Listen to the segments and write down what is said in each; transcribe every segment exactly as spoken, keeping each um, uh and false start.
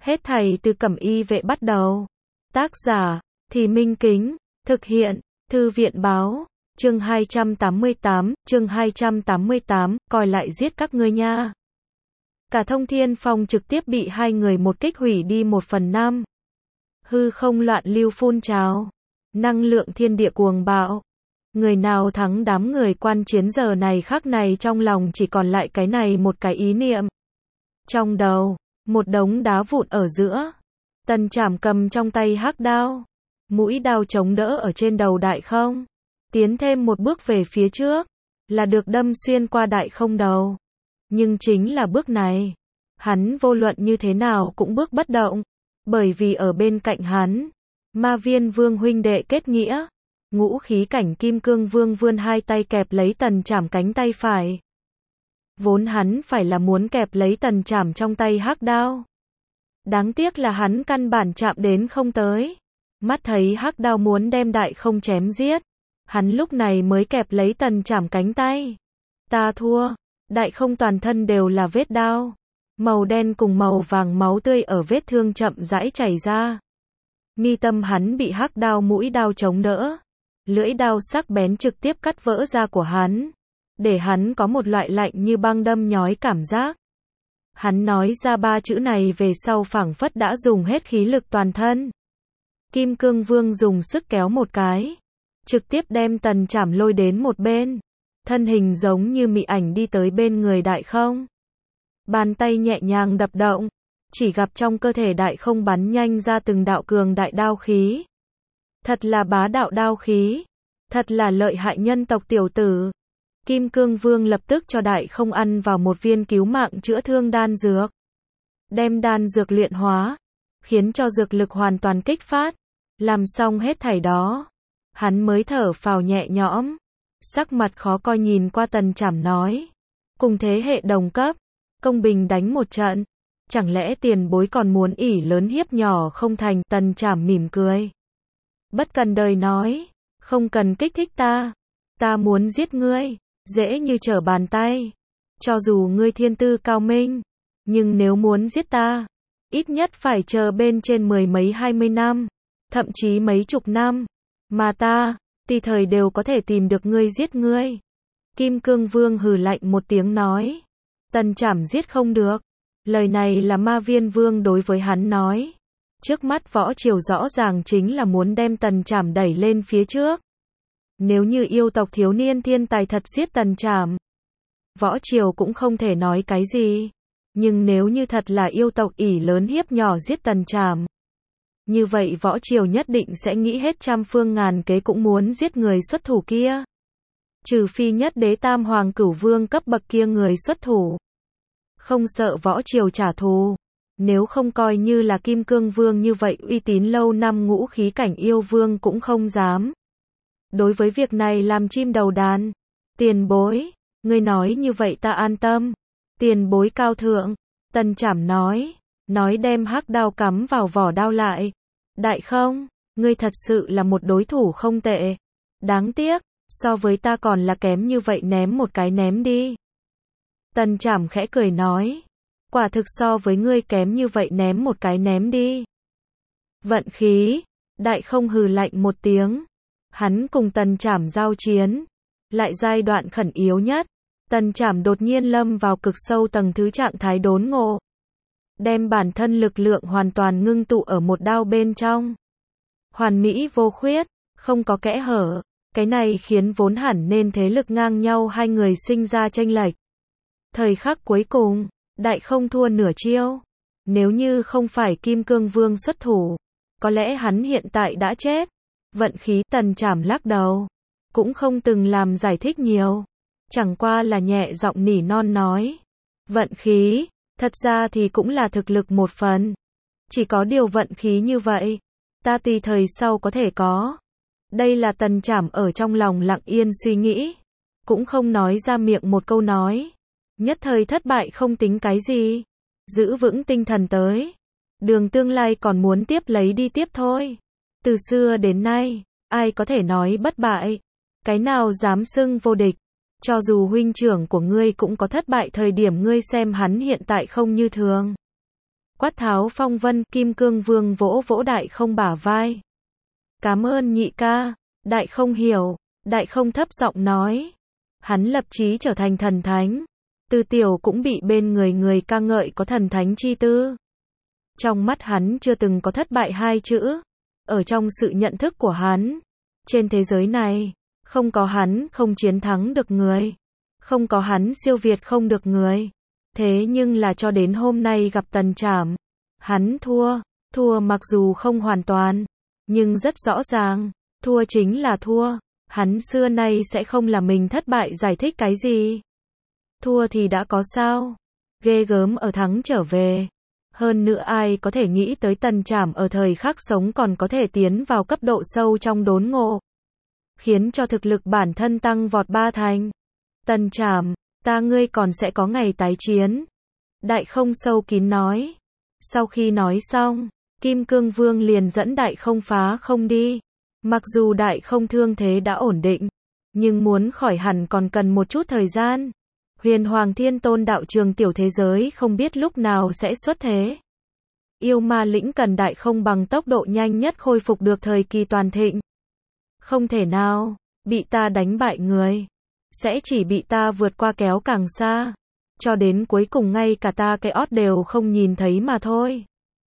Hết thảy từ Cẩm Y vệ bắt đầu. Tác giả, Thì Minh Kính, thực hiện, Thư viện báo, chương hai trăm tám mươi tám, chương hai trăm tám mươi tám, coi lại giết các ngươi nha. Cả Thông Thiên Phong trực tiếp bị hai người một kích hủy đi một phần năm. Hư không loạn lưu phun trào, năng lượng thiên địa cuồng bạo. Người nào thắng đám người quan chiến giờ này khắc này trong lòng chỉ còn lại cái này một cái ý niệm. Trong đầu, một đống đá vụn ở giữa. Tần Trảm cầm trong tay hắc đao, mũi đao chống đỡ ở trên đầu đại không. Tiến thêm một bước về phía trước, là được đâm xuyên qua đại không đầu. Nhưng chính là bước này, hắn vô luận như thế nào cũng bước bất động. Bởi vì ở bên cạnh hắn, Ma Viên Vương huynh đệ kết nghĩa. Ngũ khí cảnh Kim Cương Vương vươn hai tay kẹp lấy Tần Trảm cánh tay phải. Vốn hắn phải là muốn kẹp lấy Tần Trảm trong tay hắc đao. Đáng tiếc là hắn căn bản chạm đến không tới. Mắt thấy hắc đao muốn đem đại không chém giết. Hắn lúc này mới kẹp lấy Tần Trảm cánh tay. Ta thua. Đại không toàn thân đều là vết đao. Màu đen cùng màu vàng máu tươi ở vết thương chậm rãi chảy ra. Mi tâm hắn bị hắc đao mũi đao chống đỡ. Lưỡi đao sắc bén trực tiếp cắt vỡ da của hắn. Để hắn có một loại lạnh như băng đâm nhói cảm giác. Hắn nói ra ba chữ này về sau phảng phất đã dùng hết khí lực toàn thân. Kim Cương Vương dùng sức kéo một cái. Trực tiếp đem Tần Trảm lôi đến một bên. Thân hình giống như mị ảnh đi tới bên người đại không. Bàn tay nhẹ nhàng đập động. Chỉ gặp trong cơ thể đại không bắn nhanh ra từng đạo cường đại đao khí. Thật là bá đạo đao khí. Thật là lợi hại nhân tộc tiểu tử. Kim Cương Vương lập tức cho đại không ăn vào một viên cứu mạng chữa thương đan dược. Đem đan dược luyện hóa. Khiến cho dược lực hoàn toàn kích phát. Làm xong hết thảy đó. Hắn mới thở phào nhẹ nhõm. Sắc mặt khó coi nhìn qua Tần Trảm nói. Cùng thế hệ đồng cấp. Công bình đánh một trận. Chẳng lẽ tiền bối còn muốn ỷ lớn hiếp nhỏ không thành. Tần Trảm mỉm cười. Bất cần đời nói. Không cần kích thích ta. Ta muốn giết ngươi. Dễ như trở bàn tay. Cho dù ngươi thiên tư cao minh. Nhưng nếu muốn giết ta. Ít nhất phải chờ bên trên mười mấy hai mươi năm. Thậm chí mấy chục năm. Mà ta, tùy thời đều có thể tìm được ngươi giết ngươi. Kim Cương Vương hừ lạnh một tiếng nói. Tần Trảm giết không được. Lời này là Ma Viên Vương đối với hắn nói. Trước mắt võ triều rõ ràng chính là muốn đem Tần Trảm đẩy lên phía trước. Nếu như yêu tộc thiếu niên thiên tài thật giết Tần Trảm, võ triều cũng không thể nói cái gì. Nhưng nếu như thật là yêu tộc ỷ lớn hiếp nhỏ giết Tần Trảm, như vậy võ triều nhất định sẽ nghĩ hết trăm phương ngàn kế cũng muốn giết người xuất thủ kia. Trừ phi nhất đế tam hoàng cửu vương cấp bậc kia người xuất thủ. Không sợ võ triều trả thù. Nếu không coi như là Kim Cương Vương như vậy uy tín lâu năm ngũ khí cảnh yêu vương cũng không dám. Đối với việc này làm chim đầu đàn. Tiền bối, ngươi nói như vậy ta an tâm. Tiền bối cao thượng. Tần Trảm nói. Nói đem hắc đao cắm vào vỏ đao lại. Đại không, ngươi thật sự là một đối thủ không tệ. Đáng tiếc, so với ta còn là kém như vậy ném một cái ném đi. Tần Trảm khẽ cười nói. Quả thực so với ngươi kém như vậy ném một cái ném đi. Vận khí. Đại không hừ lạnh một tiếng. Hắn cùng Tần Trảm giao chiến. Lại giai đoạn khẩn yếu nhất. Tần Trảm đột nhiên lâm vào cực sâu tầng thứ trạng thái đốn ngộ. Đem bản thân lực lượng hoàn toàn ngưng tụ ở một đao bên trong. Hoàn mỹ vô khuyết. Không có kẽ hở. Cái này khiến vốn hẳn nên thế lực ngang nhau hai người sinh ra chênh lệch. Thời khắc cuối cùng. Đại không thua nửa chiêu. Nếu như không phải Kim Cương Vương xuất thủ. Có lẽ hắn hiện tại đã chết. Vận khí. Tần Trảm lắc đầu. Cũng không từng làm giải thích nhiều. Chẳng qua là nhẹ giọng nỉ non nói. Vận khí. Thật ra thì cũng là thực lực một phần. Chỉ có điều vận khí như vậy. Ta tùy thời sau có thể có. Đây là Tần Trảm ở trong lòng lặng yên suy nghĩ. Cũng không nói ra miệng một câu nói. Nhất thời thất bại không tính cái gì. Giữ vững tinh thần tới. Đường tương lai còn muốn tiếp lấy đi tiếp thôi. Từ xưa đến nay, ai có thể nói bất bại. Cái nào dám xưng vô địch. Cho dù huynh trưởng của ngươi cũng có thất bại thời điểm ngươi xem hắn hiện tại không như thường. Quát tháo phong vân, Kim Cương Vương vỗ vỗ Đại Không bả vai. Cảm ơn nhị ca. Đại Không hiểu. Đại Không thấp giọng nói. Hắn lập chí trở thành thần thánh. Từ tiểu cũng bị bên người người ca ngợi có thần thánh chi tư. Trong mắt hắn chưa từng có thất bại hai chữ. Ở trong sự nhận thức của hắn, trên thế giới này, không có hắn không chiến thắng được người. Không có hắn siêu việt không được người. Thế nhưng là cho đến hôm nay gặp Tần Trảm, hắn thua. Thua mặc dù không hoàn toàn, nhưng rất rõ ràng, thua chính là thua. Hắn xưa nay sẽ không là mình thất bại giải thích cái gì. Thua thì đã có sao? Ghê gớm ở thắng trở về. Hơn nữa ai có thể nghĩ tới Tần Trảm ở thời khắc sống còn có thể tiến vào cấp độ sâu trong đốn ngộ. Khiến cho thực lực bản thân tăng vọt ba thành. Tần Trảm, ta ngươi còn sẽ có ngày tái chiến. Đại Không sâu kín nói. Sau khi nói xong, Kim Cương Vương liền dẫn Đại Không phá không đi. Mặc dù Đại Không thương thế đã ổn định, nhưng muốn khỏi hẳn còn cần một chút thời gian. Huyền Hoàng Thiên Tôn đạo trường tiểu thế giới không biết lúc nào sẽ xuất thế. Yêu ma lĩnh cần Đại Không bằng tốc độ nhanh nhất khôi phục được thời kỳ toàn thịnh. Không thể nào, bị ta đánh bại người. Sẽ chỉ bị ta vượt qua kéo càng xa. Cho đến cuối cùng ngay cả ta cái ót đều không nhìn thấy mà thôi.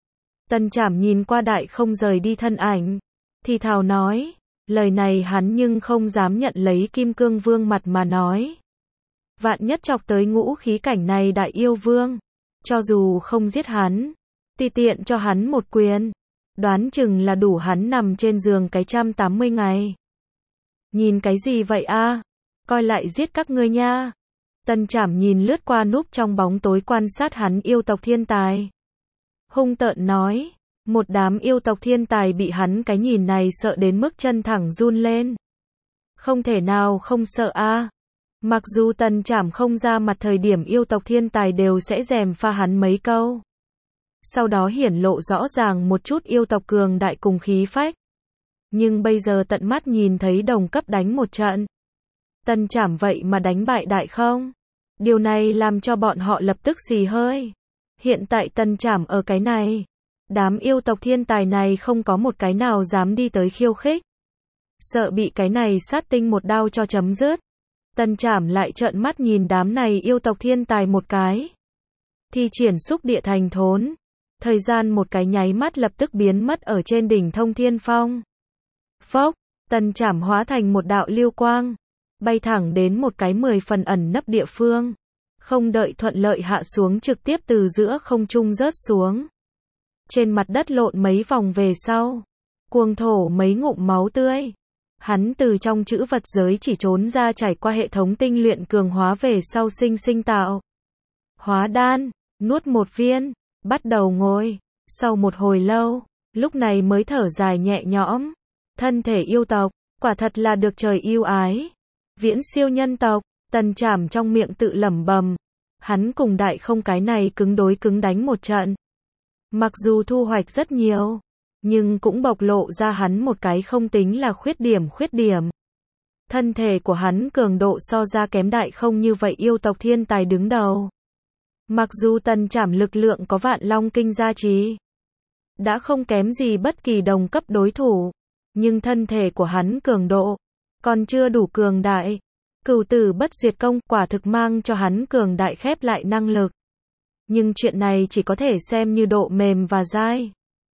Tần Trảm nhìn qua Đại Không rời đi thân ảnh. Thì thào nói. Lời này hắn nhưng không dám nhận lấy Kim Cương Vương mặt mà nói. Vạn nhất chọc tới ngũ khí cảnh này Đại Yêu Vương. Cho dù không giết hắn, tùy tiện cho hắn một quyền. Đoán chừng là đủ hắn nằm trên giường cái trăm tám mươi ngày. Nhìn cái gì vậy a? Coi lại giết các ngươi nha. Tần Trảm nhìn lướt qua núp trong bóng tối quan sát hắn yêu tộc thiên tài. Hung tợn nói. Một đám yêu tộc thiên tài bị hắn cái nhìn này sợ đến mức chân thẳng run lên. Không thể nào không sợ a. Mặc dù Tần Trảm không ra mặt thời điểm yêu tộc thiên tài đều sẽ dèm pha hắn mấy câu. Sau đó hiển lộ rõ ràng một chút yêu tộc cường đại cùng khí phách. Nhưng bây giờ tận mắt nhìn thấy đồng cấp đánh một trận. Tần Trảm vậy mà đánh bại Đại Không. Điều này làm cho bọn họ lập tức xì hơi. Hiện tại Tần Trảm ở cái này. Đám yêu tộc thiên tài này không có một cái nào dám đi tới khiêu khích. Sợ bị cái này sát tinh một đao cho chấm dứt. Tần Trảm lại trợn mắt nhìn đám này yêu tộc thiên tài một cái. Thi triển xúc địa thành thốn. Thời gian một cái nháy mắt lập tức biến mất ở trên đỉnh Thông Thiên Phong. Phốc, Tần Trảm hóa thành một đạo lưu quang. Bay thẳng đến một cái mười phần ẩn nấp địa phương. Không đợi thuận lợi hạ xuống trực tiếp từ giữa không trung rớt xuống. Trên mặt đất lộn mấy vòng về sau. Cuồng thổ mấy ngụm máu tươi. Hắn từ trong chữ vật giới chỉ trốn ra trải qua hệ thống tinh luyện cường hóa về sau sinh sinh tạo. Hóa đan, nuốt một viên, bắt đầu ngồi. Sau một hồi lâu, lúc này mới thở dài nhẹ nhõm. Thân thể yêu tộc, quả thật là được trời yêu ái. Viễn siêu nhân tộc, Tần Trảm trong miệng tự lẩm bẩm. Hắn cùng Đại Không cái này cứng đối cứng đánh một trận. Mặc dù thu hoạch rất nhiều, nhưng cũng bộc lộ ra hắn một cái không tính là khuyết điểm khuyết điểm. Thân thể của hắn cường độ so ra kém Đại Không như vậy yêu tộc thiên tài đứng đầu. Mặc dù Tần Trảm lực lượng có vạn long kinh gia trì, đã không kém gì bất kỳ đồng cấp đối thủ, nhưng thân thể của hắn cường độ còn chưa đủ cường đại. Cửu tử bất diệt công quả thực mang cho hắn cường đại khép lại năng lực. Nhưng chuyện này chỉ có thể xem như độ mềm và dai,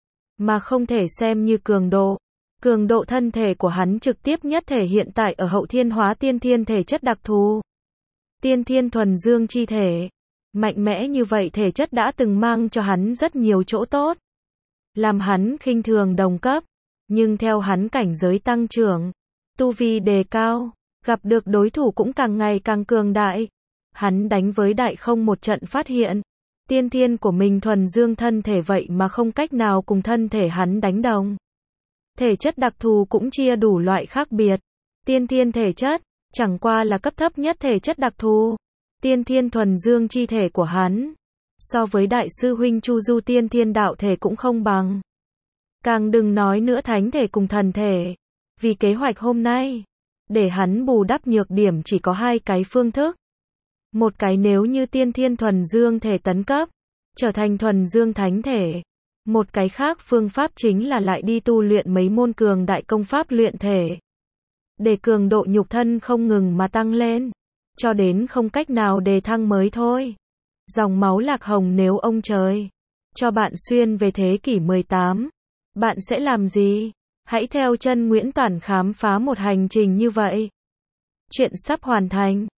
mà không thể xem như cường độ. Cường độ thân thể của hắn trực tiếp nhất thể hiện tại ở hậu thiên hóa tiên thiên thể chất đặc thù. Tiên thiên thuần dương chi thể. Mạnh mẽ như vậy thể chất đã từng mang cho hắn rất nhiều chỗ tốt. Làm hắn khinh thường đồng cấp. Nhưng theo hắn cảnh giới tăng trưởng, tu vi đề cao, gặp được đối thủ cũng càng ngày càng cường đại. Hắn đánh với Đại Không một trận phát hiện. Tiên thiên của mình thuần dương thân thể vậy mà không cách nào cùng thân thể hắn đánh đồng. Thể chất đặc thù cũng chia đủ loại khác biệt. Tiên thiên thể chất, chẳng qua là cấp thấp nhất thể chất đặc thù. Tiên thiên thuần dương chi thể của hắn, so với đại sư huynh Chu Du tiên thiên đạo thể cũng không bằng. Càng đừng nói nữa thánh thể cùng thần thể. Vì kế hoạch hôm nay, để hắn bù đắp nhược điểm chỉ có hai cái phương thức. Một cái nếu như tiên thiên thuần dương thể tấn cấp, trở thành thuần dương thánh thể. Một cái khác phương pháp chính là lại đi tu luyện mấy môn cường đại công pháp luyện thể. Để cường độ nhục thân không ngừng mà tăng lên, cho đến không cách nào đề thăng mới thôi. Dòng máu Lạc Hồng, nếu ông trời cho bạn xuyên về thế kỷ mười tám, bạn sẽ làm gì? Hãy theo chân Nguyễn Toản khám phá một hành trình như vậy. Chuyện sắp hoàn thành.